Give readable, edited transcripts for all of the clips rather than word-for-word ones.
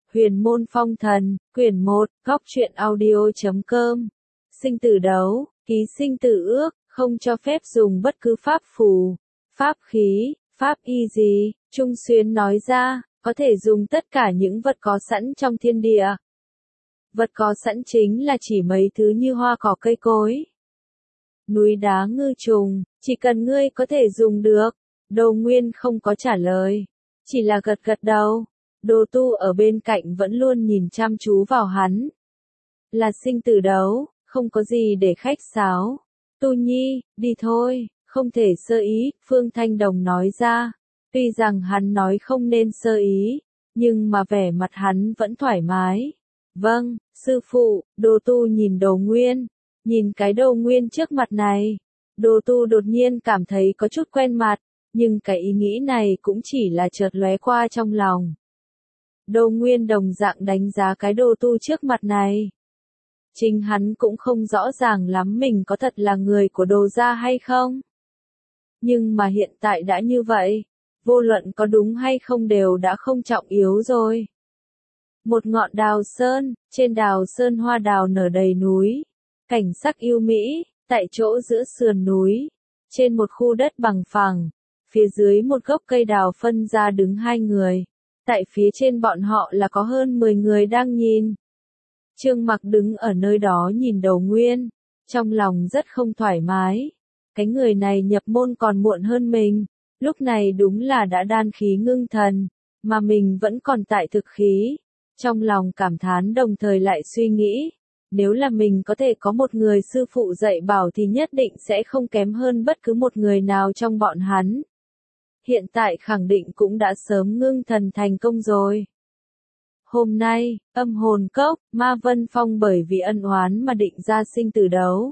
Huyền môn phong thần, quyển 1, góc truyện audio.com. Sinh tử đấu, ký sinh tử ước, không cho phép dùng bất cứ pháp phù, pháp khí, pháp y gì, Trung Xuyến nói ra, có thể dùng tất cả những vật có sẵn trong thiên địa. Vật có sẵn chính là chỉ mấy thứ như hoa cỏ cây cối, núi đá ngư trùng, chỉ cần ngươi có thể dùng được. Đồ Nguyên không có trả lời, chỉ là gật gật đầu. Đồ Tu ở bên cạnh vẫn luôn nhìn chăm chú vào hắn. Là sinh tử đấu, không có gì để khách sáo. Tu Nhi, đi thôi, không thể sơ ý, Phương Thanh Đồng nói ra. Tuy rằng hắn nói không nên sơ ý, nhưng mà vẻ mặt hắn vẫn thoải mái. Vâng, sư phụ. Đồ Tu nhìn Đồ Nguyên, nhìn cái Đồ Nguyên trước mặt này. Đồ Tu đột nhiên cảm thấy có chút quen mặt, nhưng cái ý nghĩ này cũng chỉ là chợt lóe qua trong lòng. Đồ Nguyên đồng dạng đánh giá cái Đồ Tu trước mặt này. Chính hắn cũng không rõ ràng lắm mình có thật là người của Đồ gia hay không. Nhưng mà hiện tại đã như vậy, vô luận có đúng hay không đều đã không trọng yếu rồi. Một ngọn đào sơn, trên đào sơn hoa đào nở đầy núi, cảnh sắc yêu mỹ, tại chỗ giữa sườn núi, trên một khu đất bằng phẳng, phía dưới một gốc cây đào phân ra đứng hai người. Tại phía trên bọn họ là có hơn 10 người đang nhìn. Trương Mặc đứng ở nơi đó nhìn Đồ Nguyên, trong lòng rất không thoải mái. Cái người này nhập môn còn muộn hơn mình, lúc này đúng là đã đan khí ngưng thần, mà mình vẫn còn tại thực khí. Trong lòng cảm thán đồng thời lại suy nghĩ, nếu là mình có thể có một người sư phụ dạy bảo thì nhất định sẽ không kém hơn bất cứ một người nào trong bọn hắn. Hiện tại khẳng định cũng đã sớm ngưng thần thành công rồi. Hôm nay, Âm Hồn Cốc, Ma Vân Phong bởi vì ân oán mà định ra sinh tử đấu.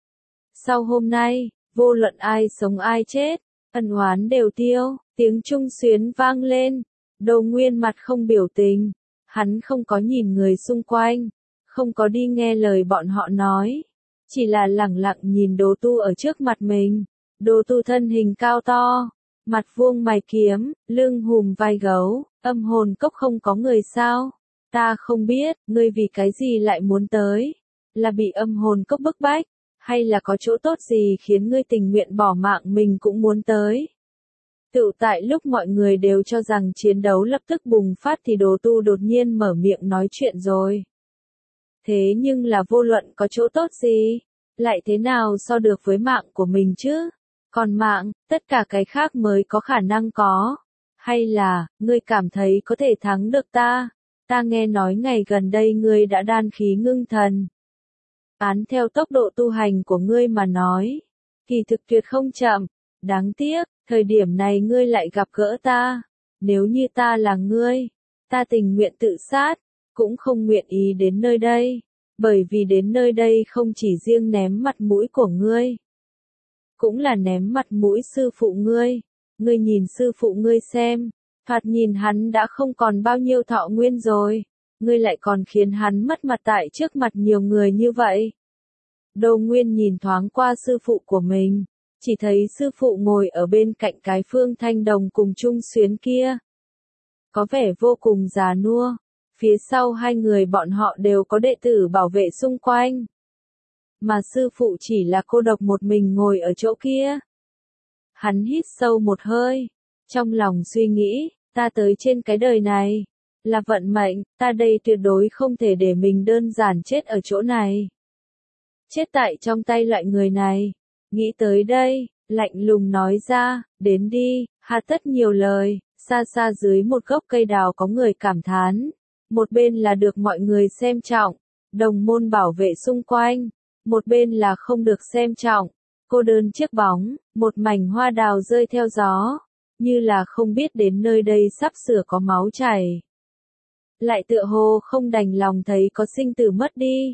Sau hôm nay, vô luận ai sống ai chết, ân oán đều tiêu, tiếng Trung Xuyến vang lên. Đồ Nguyên mặt không biểu tình, hắn không có nhìn người xung quanh, không có đi nghe lời bọn họ nói, chỉ là lẳng lặng nhìn Đồ Tu ở trước mặt mình. Đồ Tu thân hình cao to, mặt vuông mày kiếm, lưng hùm vai gấu. Âm Hồn Cốc không có người sao? Ta không biết, ngươi vì cái gì lại muốn tới? Là bị Âm Hồn Cốc bức bách? Hay là có chỗ tốt gì khiến ngươi tình nguyện bỏ mạng mình cũng muốn tới? Tựu tại lúc mọi người đều cho rằng chiến đấu lập tức bùng phát thì Đồ Tu đột nhiên mở miệng nói chuyện rồi. Thế nhưng là vô luận có chỗ tốt gì? Lại thế nào so được với mạng của mình chứ? Còn mạng, tất cả cái khác mới có khả năng có. Hay là, ngươi cảm thấy có thể thắng được ta? Ta nghe nói ngày gần đây ngươi đã đan khí ngưng thần. Án theo tốc độ tu hành của ngươi mà nói, kỳ thực tuyệt không chậm. Đáng tiếc, thời điểm này ngươi lại gặp gỡ ta. Nếu như ta là ngươi, ta tình nguyện tự sát, cũng không nguyện ý đến nơi đây. Bởi vì đến nơi đây không chỉ riêng ném mặt mũi của ngươi, cũng là ném mặt mũi sư phụ ngươi. Ngươi nhìn sư phụ ngươi xem, thoạt nhìn hắn đã không còn bao nhiêu thọ nguyên rồi, ngươi lại còn khiến hắn mất mặt tại trước mặt nhiều người như vậy. Đồ Nguyên nhìn thoáng qua sư phụ của mình, chỉ thấy sư phụ ngồi ở bên cạnh cái Phương Thanh Đồng cùng Trung Xuyến kia. Có vẻ vô cùng già nua, phía sau hai người bọn họ đều có đệ tử bảo vệ xung quanh. Mà sư phụ chỉ là cô độc một mình ngồi ở chỗ kia. Hắn hít sâu một hơi, trong lòng suy nghĩ, ta tới trên cái đời này, là vận mệnh, ta đây tuyệt đối không thể để mình đơn giản chết ở chỗ này. Chết tại trong tay loại người này. Nghĩ tới đây, lạnh lùng nói ra, đến đi, hà tất nhiều lời. Xa xa dưới một gốc cây đào có người cảm thán. Một bên là được mọi người xem trọng, đồng môn bảo vệ xung quanh. Một bên là không được xem trọng, cô đơn chiếc bóng, một mảnh hoa đào rơi theo gió, như là không biết đến nơi đây sắp sửa có máu chảy. Lại tựa hồ không đành lòng thấy có sinh tử mất đi,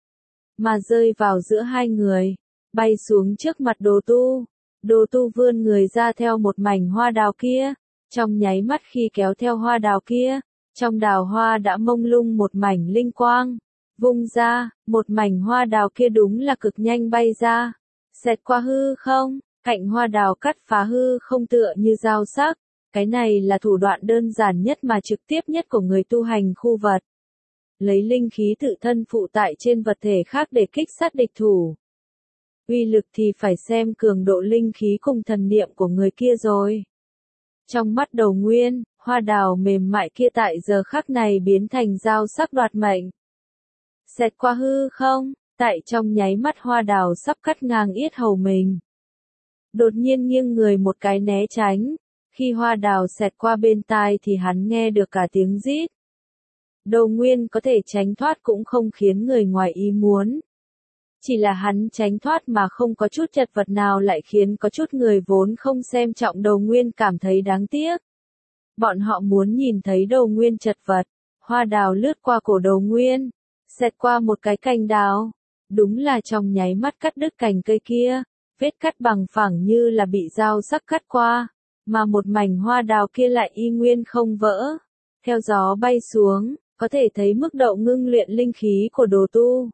mà rơi vào giữa hai người, bay xuống trước mặt Đồ Tu. Đồ Tu vươn người ra theo một mảnh hoa đào kia, trong nháy mắt khi kéo theo hoa đào kia, trong đào hoa đã mông lung một mảnh linh quang. Vung ra, một mảnh hoa đào kia đúng là cực nhanh bay ra, xẹt qua hư không, cạnh hoa đào cắt phá hư không tựa như dao sắc, Cái này là thủ đoạn đơn giản nhất mà trực tiếp nhất của người tu hành khu vật. Lấy linh khí tự thân phụ tại trên vật thể khác để kích sát địch thủ. Uy lực thì phải xem cường độ linh khí cùng thần niệm của người kia rồi. Trong mắt Đầu Nguyên, hoa đào mềm mại kia tại giờ khắc này biến thành dao sắc đoạt mệnh. Xẹt qua hư không, tại trong nháy mắt hoa đào sắp cắt ngang yết hầu mình. Đột nhiên nghiêng người một cái né tránh, khi hoa đào xẹt qua bên tai thì hắn nghe được cả tiếng rít. Đầu Nguyên có thể tránh thoát cũng không khiến người ngoài ý muốn. Chỉ là hắn tránh thoát mà không có chút chật vật nào lại khiến có chút người vốn không xem trọng Đầu Nguyên cảm thấy đáng tiếc. Bọn họ muốn nhìn thấy Đầu Nguyên chật vật. Hoa đào lướt qua cổ Đầu Nguyên, xẹt qua một cái cành đào. Đúng là trong nháy mắt cắt đứt cành cây kia, vết cắt bằng phẳng như là bị dao sắc cắt qua, mà một mảnh hoa đào kia lại y nguyên không vỡ. Theo gió bay xuống, có thể thấy mức độ ngưng luyện linh khí của đồ tu.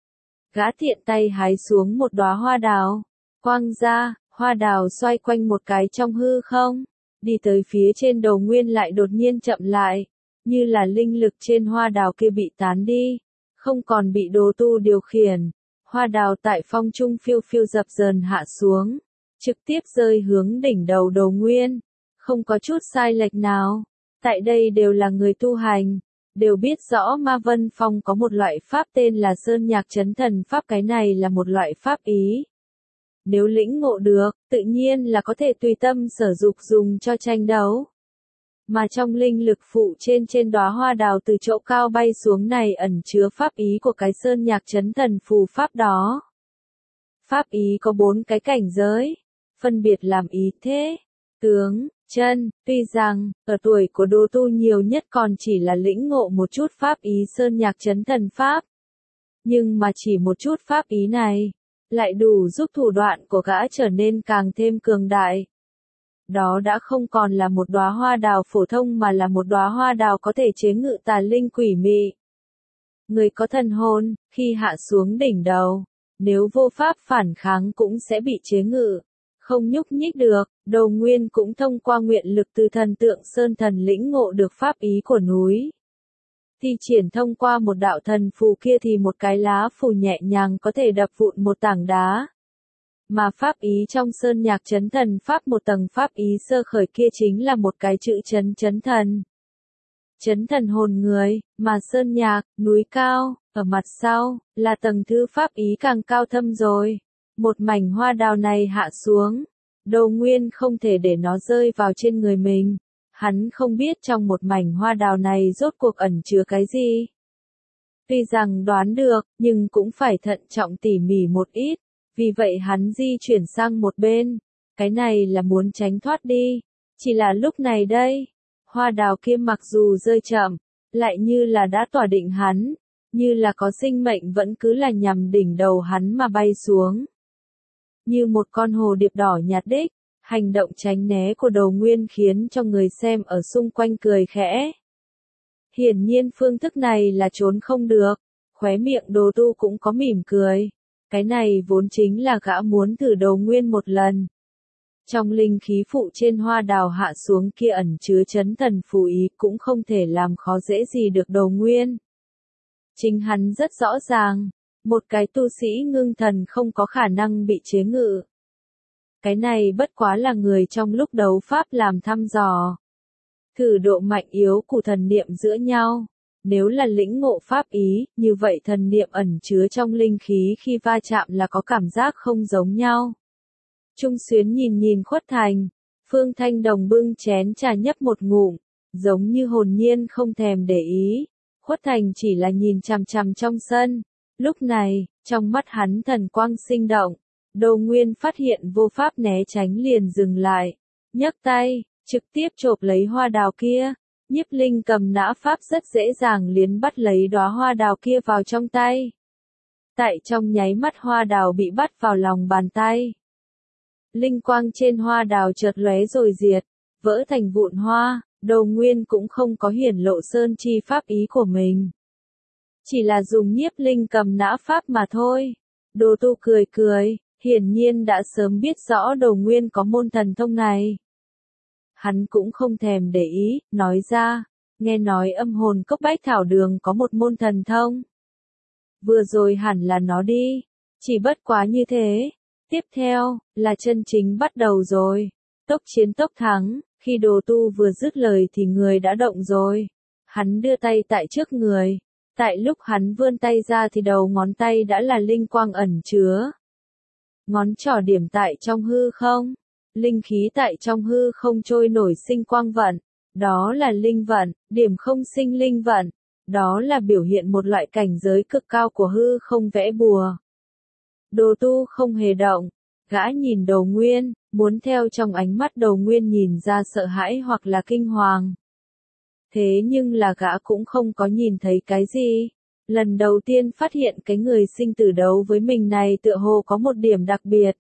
Gã tiện tay hái xuống một đóa hoa đào, quăng ra, hoa đào xoay quanh một cái trong hư không, đi tới phía trên Đầu Nguyên lại đột nhiên chậm lại, như là linh lực trên hoa đào kia bị tán đi, không còn bị đồ tu điều khiển. Hoa đào tại phong trung phiêu phiêu dập dờn hạ xuống, trực tiếp rơi hướng đỉnh đầu Đầu Nguyên, không có chút sai lệch nào. Tại đây đều là người tu hành, đều biết rõ Ma Vân Phong có một loại pháp tên là Sơn Nhạc Chấn Thần Pháp, cái này là một loại pháp ý. Nếu lĩnh ngộ được, tự nhiên là có thể tùy tâm sở dục dùng cho tranh đấu. Mà trong linh lực phụ trên đóa hoa đào từ chỗ cao bay xuống này ẩn chứa pháp ý của cái Sơn Nhạc Chấn Thần phù pháp đó. Pháp ý có 4 cái cảnh giới, phân biệt làm ý thế, tướng, chân. Tuy rằng, ở tuổi của đồ tu nhiều nhất còn chỉ là lĩnh ngộ một chút pháp ý Sơn Nhạc Chấn Thần Pháp. Nhưng mà chỉ một chút pháp ý này, lại đủ giúp thủ đoạn của gã trở nên càng thêm cường đại. Đó đã không còn là một đóa hoa đào phổ thông mà là một đóa hoa đào có thể chế ngự tà linh quỷ mị. Người có thần hồn, khi hạ xuống đỉnh đầu, nếu vô pháp phản kháng cũng sẽ bị chế ngự, không nhúc nhích được. Đầu Nguyên cũng thông qua nguyện lực từ thần tượng Sơn Thần lĩnh ngộ được pháp ý của núi. Thi triển thông qua một đạo thần phù kia thì một cái lá phù nhẹ nhàng có thể đập vụn một tảng đá. Mà pháp ý trong Sơn Nhạc Chấn Thần Pháp, một tầng pháp ý sơ khởi kia chính là một cái chữ chấn thần. Chấn thần hồn người, mà Sơn Nhạc, núi cao, ở mặt sau, là tầng thứ pháp ý càng cao thâm rồi. Một mảnh hoa đào này hạ xuống, Đầu Nguyên không thể để nó rơi vào trên người mình. Hắn không biết trong một mảnh hoa đào này rốt cuộc ẩn chứa cái gì. Tuy rằng đoán được, nhưng cũng phải thận trọng tỉ mỉ một ít. Vì vậy hắn di chuyển sang một bên. Cái này là muốn tránh thoát đi. Chỉ là lúc này đây, hoa đào kia mặc dù rơi chậm, lại như là đã tỏa định hắn, như là có sinh mệnh vẫn cứ là nhằm đỉnh đầu hắn mà bay xuống. Như một con hồ điệp đỏ nhạt đích, hành động tránh né của Đầu Nguyên khiến cho người xem ở xung quanh cười khẽ. Hiển nhiên phương thức này là trốn không được, khóe miệng đồ tu cũng có mỉm cười. Cái này vốn chính là gã muốn thử Đầu Nguyên một lần. Trong linh khí phụ trên hoa đào hạ xuống kia ẩn chứa chấn thần phù ý cũng không thể làm khó dễ gì được Đầu Nguyên. Chính hắn rất rõ ràng, một cái tu sĩ ngưng thần không có khả năng bị chế ngự. Cái này bất quá là người trong lúc đấu pháp làm thăm dò. Thử độ mạnh yếu của thần niệm giữa nhau. Nếu là lĩnh ngộ pháp ý, như vậy thần niệm ẩn chứa trong linh khí khi va chạm là có cảm giác không giống nhau. Trung Xuyến nhìn Khuất Thành, Phương Thanh Đồng bưng chén trà nhấp một ngụm, giống như hồn nhiên không thèm để ý. Khuất Thành chỉ là nhìn chằm chằm trong sân. Lúc này, trong mắt hắn thần quang sinh động, Đầu Nguyên phát hiện vô pháp né tránh liền dừng lại, nhấc tay, trực tiếp chộp lấy hoa đào kia. Nhiếp Linh cầm nã pháp rất dễ dàng liền bắt lấy đóa hoa đào kia vào trong tay. Tại trong nháy mắt hoa đào bị bắt vào lòng bàn tay. Linh quang trên hoa đào chợt lóe rồi diệt, vỡ thành vụn hoa. Đầu Nguyên cũng không có hiển lộ sơn chi pháp ý của mình. Chỉ là dùng Nhiếp Linh cầm nã pháp mà thôi. Đồ tu cười, hiển nhiên đã sớm biết rõ Đầu Nguyên có môn thần thông này. Hắn cũng không thèm để ý, nói ra, nghe nói âm hồn cốc bách thảo đường có một môn thần thông. Vừa rồi hẳn là nó đi, chỉ bất quá như thế. Tiếp theo, là chân chính bắt đầu rồi. Tốc chiến tốc thắng, khi Đồ Tu vừa dứt lời thì người đã động rồi. Hắn đưa tay tại trước người. Tại lúc hắn vươn tay ra thì đầu ngón tay đã là linh quang ẩn chứa. Ngón trỏ điểm tại trong hư không. Linh khí tại trong hư không trôi nổi sinh quang vận. Đó là linh vận, điểm không sinh linh vận. Đó là biểu hiện một loại cảnh giới cực cao của hư không vẽ bùa. Đồ Tu không hề động. Gã nhìn Đồ Nguyên, muốn theo trong ánh mắt Đồ Nguyên nhìn ra sợ hãi hoặc là kinh hoàng. Thế nhưng là gã cũng không có nhìn thấy cái gì. Lần đầu tiên phát hiện cái người sinh tử đấu với mình này tựa hồ có một điểm đặc biệt.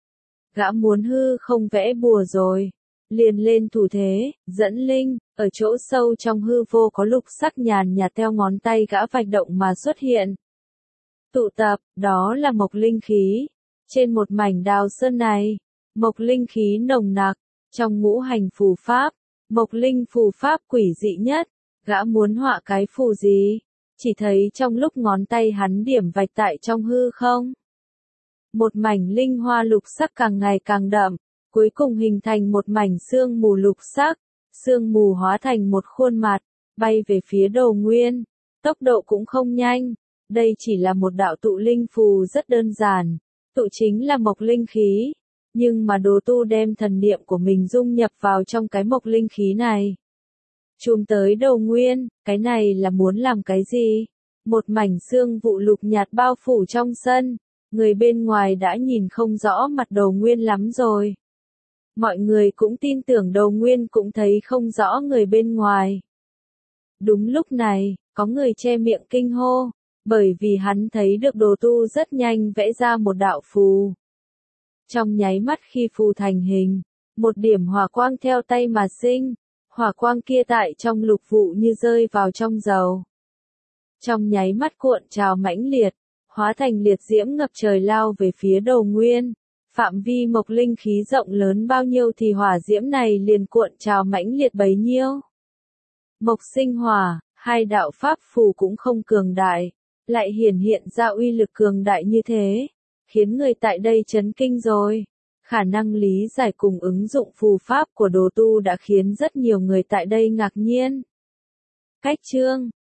Gã muốn hư không vẽ bùa rồi. Liền lên thủ thế, dẫn linh, ở chỗ sâu trong hư vô có lục sắc nhàn nhạt theo ngón tay gã vạch động mà xuất hiện. Tụ tập, đó là mộc linh khí. Trên một mảnh đào sơn này, mộc linh khí nồng nặc, trong ngũ hành phù pháp, mộc linh phù pháp quỷ dị nhất, gã muốn họa cái phù gì, chỉ thấy trong lúc ngón tay hắn điểm vạch tại trong hư không. Một mảnh linh hoa lục sắc càng ngày càng đậm, cuối cùng hình thành một mảnh sương mù lục sắc, sương mù hóa thành một khuôn mặt, bay về phía Đồ Nguyên, tốc độ cũng không nhanh, đây chỉ là một đạo tụ linh phù rất đơn giản. Tụ chính là mộc linh khí, nhưng mà Đồ Tu đem thần niệm của mình dung nhập vào trong cái mộc linh khí này. Chùm tới Đồ Nguyên, cái này là muốn làm cái gì? Một mảnh sương vụ lục nhạt bao phủ trong sân, người bên ngoài đã nhìn không rõ mặt Đồ Nguyên lắm rồi. Mọi người cũng tin tưởng Đồ Nguyên cũng thấy không rõ người bên ngoài. Đúng lúc này, có người che miệng kinh hô. Bởi vì hắn thấy được Đồ Tu rất nhanh vẽ ra một đạo phù. Trong nháy mắt khi phù thành hình, một điểm hỏa quang theo tay mà sinh, hỏa quang kia tại trong lục vụ như rơi vào trong dầu. Trong nháy mắt cuộn trào mãnh liệt, hóa thành liệt diễm ngập trời lao về phía Đồ Nguyên. Phạm vi mộc linh khí rộng lớn bao nhiêu thì hỏa diễm này liền cuộn trào mãnh liệt bấy nhiêu. Mộc sinh hỏa, hai đạo pháp phù cũng không cường đại. Lại hiện ra uy lực cường đại như thế, khiến người tại đây chấn kinh rồi. Khả năng lý giải cùng ứng dụng phù pháp của Đồ Tu đã khiến rất nhiều người tại đây ngạc nhiên. Cách chương